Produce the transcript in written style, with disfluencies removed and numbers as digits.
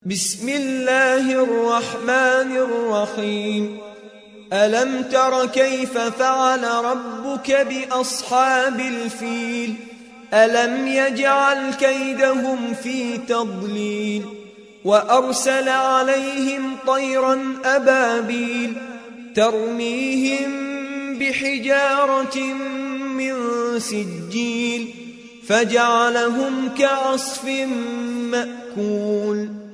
بسم الله الرحمن الرحيم. ألم تر كيف فعل ربك بأصحاب الفيل؟ ألم يجعل كيدهم في تضليل وأرسل عليهم طيرا أبابيل ترميهم بحجارة من سجيل فجعلهم كعصف مأكول.